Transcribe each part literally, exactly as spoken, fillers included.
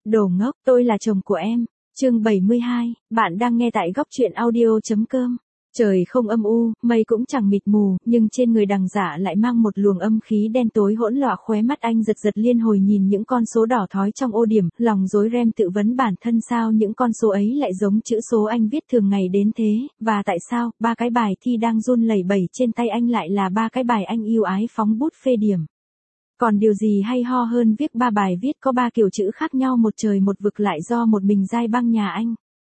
Đồ ngốc, tôi là chồng của em. Chương bảy mươi hai, bạn đang nghe tại góc truyện audio.com. Trời không âm u, mây cũng chẳng mịt mù, nhưng trên người Đằng Dạ lại mang một luồng âm khí đen tối hỗn loạn. Khóe mắt anh giật giật liên hồi nhìn những con số đỏ thói trong ô điểm, lòng rối ren tự vấn bản thân sao những con số ấy lại giống chữ số anh viết thường ngày đến thế, và tại sao ba cái bài thi đang run lẩy bẩy trên tay anh lại là ba cái bài anh yêu ái phóng bút phê điểm. Còn điều gì hay ho hơn viết ba bài viết có ba kiểu chữ khác nhau một trời một vực lại do một mình Giai Băng nhà anh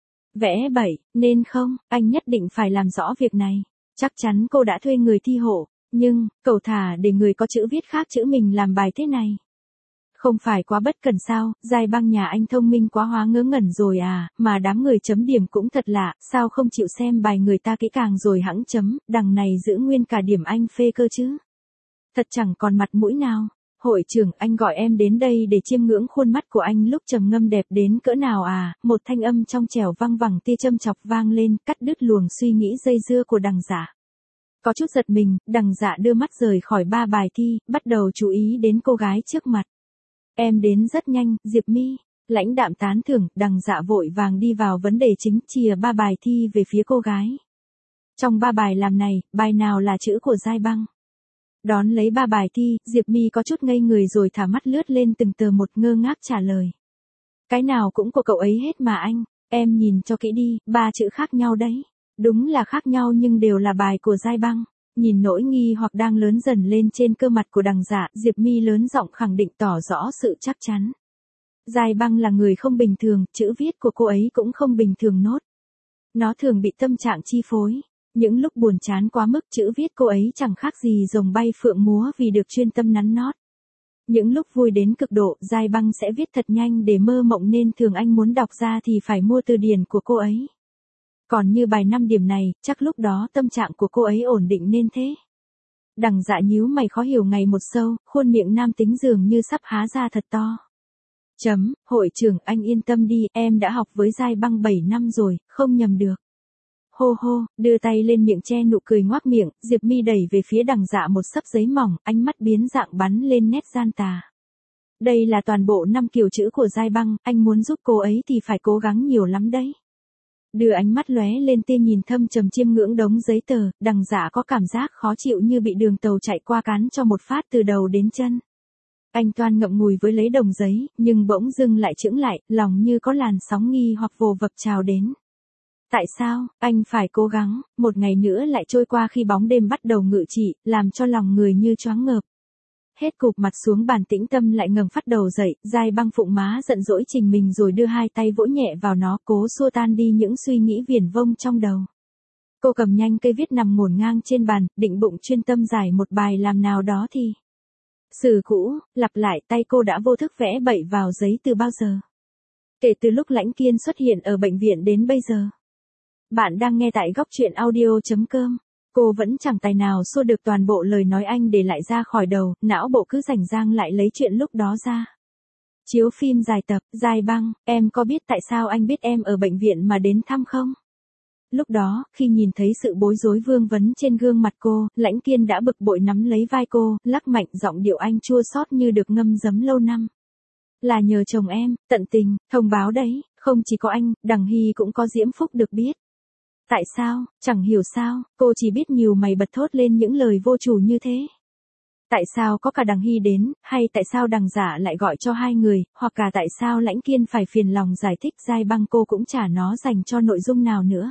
vẽ bậy, nên không, anh nhất định phải làm rõ việc này. Chắc chắn cô đã thuê người thi hộ, nhưng, cậu thả để người có chữ viết khác chữ mình làm bài thế này. Không phải quá bất cần sao, Giai Băng nhà anh thông minh quá hóa ngớ ngẩn rồi à, mà đám người chấm điểm cũng thật lạ, sao không chịu xem bài người ta kỹ càng rồi hẵng chấm, đằng này giữ nguyên cả điểm anh phê cơ chứ. Thật chẳng còn mặt mũi nào. Hội trưởng, anh gọi em đến đây để chiêm ngưỡng khuôn mắt của anh lúc trầm ngâm đẹp đến cỡ nào à, một thanh âm trong trẻo vang vẳng tia châm chọc vang lên, cắt đứt luồng suy nghĩ dây dưa của Đằng Dạ. Có chút giật mình, Đằng Dạ đưa mắt rời khỏi ba bài thi, bắt đầu chú ý đến cô gái trước mặt. Em đến rất nhanh, Diệp My. Lãnh đạm tán thưởng, Đằng Dạ vội vàng đi vào vấn đề chính, chìa ba bài thi về phía cô gái. Trong ba bài làm này, bài nào là chữ của Giai Băng? Đón lấy ba bài thi, Diệp My có chút ngây người rồi thả mắt lướt lên từng tờ một ngơ ngác trả lời. Cái nào cũng của cậu ấy hết mà anh, em nhìn cho kỹ đi, ba chữ khác nhau đấy. Đúng là khác nhau nhưng đều là bài của Giai Băng. Nhìn nỗi nghi hoặc đang lớn dần lên trên cơ mặt của Đằng Dạ, Diệp My lớn giọng khẳng định tỏ rõ sự chắc chắn. Giai Băng là người không bình thường, chữ viết của cô ấy cũng không bình thường nốt. Nó thường bị tâm trạng chi phối. Những lúc buồn chán quá mức chữ viết cô ấy chẳng khác gì rồng bay phượng múa vì được chuyên tâm nắn nót. Những lúc vui đến cực độ, Giai Băng sẽ viết thật nhanh để mơ mộng nên thường anh muốn đọc ra thì phải mua từ điển của cô ấy. Còn như bài năm điểm này, chắc lúc đó tâm trạng của cô ấy ổn định nên thế. Đằng Dạ nhíu mày khó hiểu ngày một sâu, khuôn miệng nam tính dường như sắp há ra thật to. Chấm, hội trưởng anh yên tâm đi, em đã học với Giai Băng bảy năm rồi, không nhầm được. Hô hô, đưa tay lên miệng che nụ cười ngoác miệng, Diệp My đẩy về phía Đằng Dạ một xấp giấy mỏng, ánh mắt biến dạng bắn lên nét gian tà. Đây là toàn bộ năm kiểu chữ của Giai Băng, anh muốn giúp cô ấy thì phải cố gắng nhiều lắm đấy. Đưa ánh mắt lóe lên tia nhìn thâm trầm chiêm ngưỡng đống giấy tờ, Đằng Dạ có cảm giác khó chịu như bị đường tàu chạy qua cán cho một phát từ đầu đến chân. Anh toan ngậm ngùi với lấy đồng giấy, nhưng bỗng dưng lại chững lại, lòng như có làn sóng nghi hoặc vồ vập trào đến. Tại sao, anh phải cố gắng, một ngày nữa lại trôi qua khi bóng đêm bắt đầu ngự trị, làm cho lòng người như choáng ngợp. Hết cụp mặt xuống bàn tĩnh tâm lại ngẩng phát đầu dậy, Giai Băng phụng má giận dỗi trình mình rồi đưa hai tay vỗ nhẹ vào nó cố xua tan đi những suy nghĩ viển vông trong đầu. Cô cầm nhanh cây viết nằm ngổn ngang trên bàn, định bụng chuyên tâm giải một bài làm nào đó thì. Sử cũ, lặp lại tay cô đã vô thức vẽ bậy vào giấy từ bao giờ. Kể từ lúc Lãnh Kiên xuất hiện ở bệnh viện đến bây giờ. Bạn đang nghe tại góc truyện audio.com. Cô vẫn chẳng tài nào xua được toàn bộ lời nói anh để lại ra khỏi đầu, não bộ cứ rảnh rang lại lấy chuyện lúc đó ra. Chiếu phim dài tập, Giai Băng, em có biết tại sao anh biết em ở bệnh viện mà đến thăm không? Lúc đó, khi nhìn thấy sự bối rối vương vấn trên gương mặt cô, Lãnh Kiên đã bực bội nắm lấy vai cô, lắc mạnh giọng điệu anh chua xót như được ngâm giấm lâu năm. Là nhờ chồng em, tận tình, thông báo đấy, không chỉ có anh, Đằng Hy cũng có Diễm Phúc được biết. Tại sao, chẳng hiểu sao, cô chỉ biết nhiều mày bật thốt lên những lời vô chủ như thế. Tại sao có cả Đằng Hy đến, hay tại sao Đằng Dạ lại gọi cho hai người, hoặc cả tại sao Lãnh Kiên phải phiền lòng giải thích Giai Băng cô cũng chả nó dành cho nội dung nào nữa.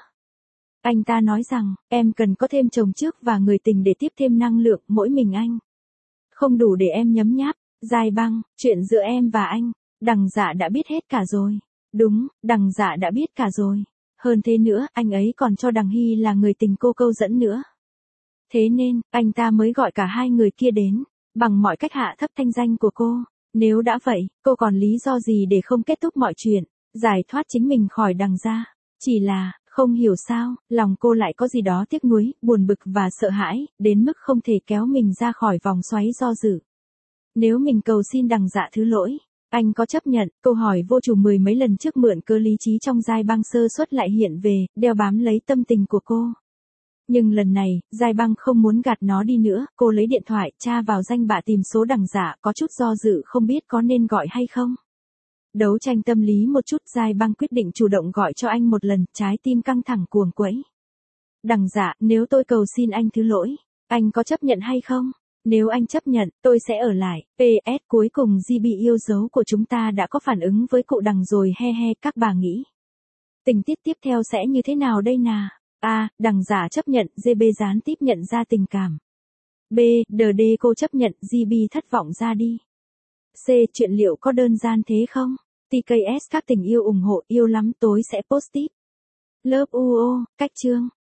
Anh ta nói rằng, em cần có thêm chồng trước và người tình để tiếp thêm năng lượng, mỗi mình anh. Không đủ để em nhấm nháp, Giai Băng, chuyện giữa em và anh, Đằng Dạ đã biết hết cả rồi. Đúng, Đằng Dạ đã biết cả rồi. Hơn thế nữa, anh ấy còn cho Đằng Hy là người tình cô câu dẫn nữa. Thế nên, anh ta mới gọi cả hai người kia đến, bằng mọi cách hạ thấp thanh danh của cô. Nếu đã vậy, cô còn lý do gì để không kết thúc mọi chuyện, giải thoát chính mình khỏi Đằng gia? Chỉ là, không hiểu sao, lòng cô lại có gì đó tiếc nuối, buồn bực và sợ hãi, đến mức không thể kéo mình ra khỏi vòng xoáy do dự. Nếu mình cầu xin Đằng Dạ thứ lỗi, anh có chấp nhận? Câu hỏi vô chủ mười mấy lần trước mượn cơ lý trí trong Giai Băng sơ suất lại hiện về, đeo bám lấy tâm tình của cô. Nhưng lần này, Giai Băng không muốn gạt nó đi nữa, cô lấy điện thoại, tra vào danh bạ tìm số Đằng Dạ, có chút do dự không biết có nên gọi hay không. Đấu tranh tâm lý một chút, Giai Băng quyết định chủ động gọi cho anh một lần, trái tim căng thẳng cuồng quẫy. Đằng Dạ, nếu tôi cầu xin anh thứ lỗi, anh có chấp nhận hay không? Nếu anh chấp nhận, tôi sẽ ở lại. pê ét cuối cùng gi bê yêu dấu của chúng ta đã có phản ứng với cụ Đằng rồi, he he, các bà nghĩ. Tình tiết tiếp theo sẽ như thế nào đây nà? A. Đằng Giả chấp nhận, giê bê gián tiếp nhận ra tình cảm. B. đê đê cô chấp nhận, giê bê thất vọng ra đi. C. Chuyện liệu có đơn giản thế không? tê ca ét các tình yêu ủng hộ, yêu lắm, tối sẽ post tiếp. Love u o, cách chương.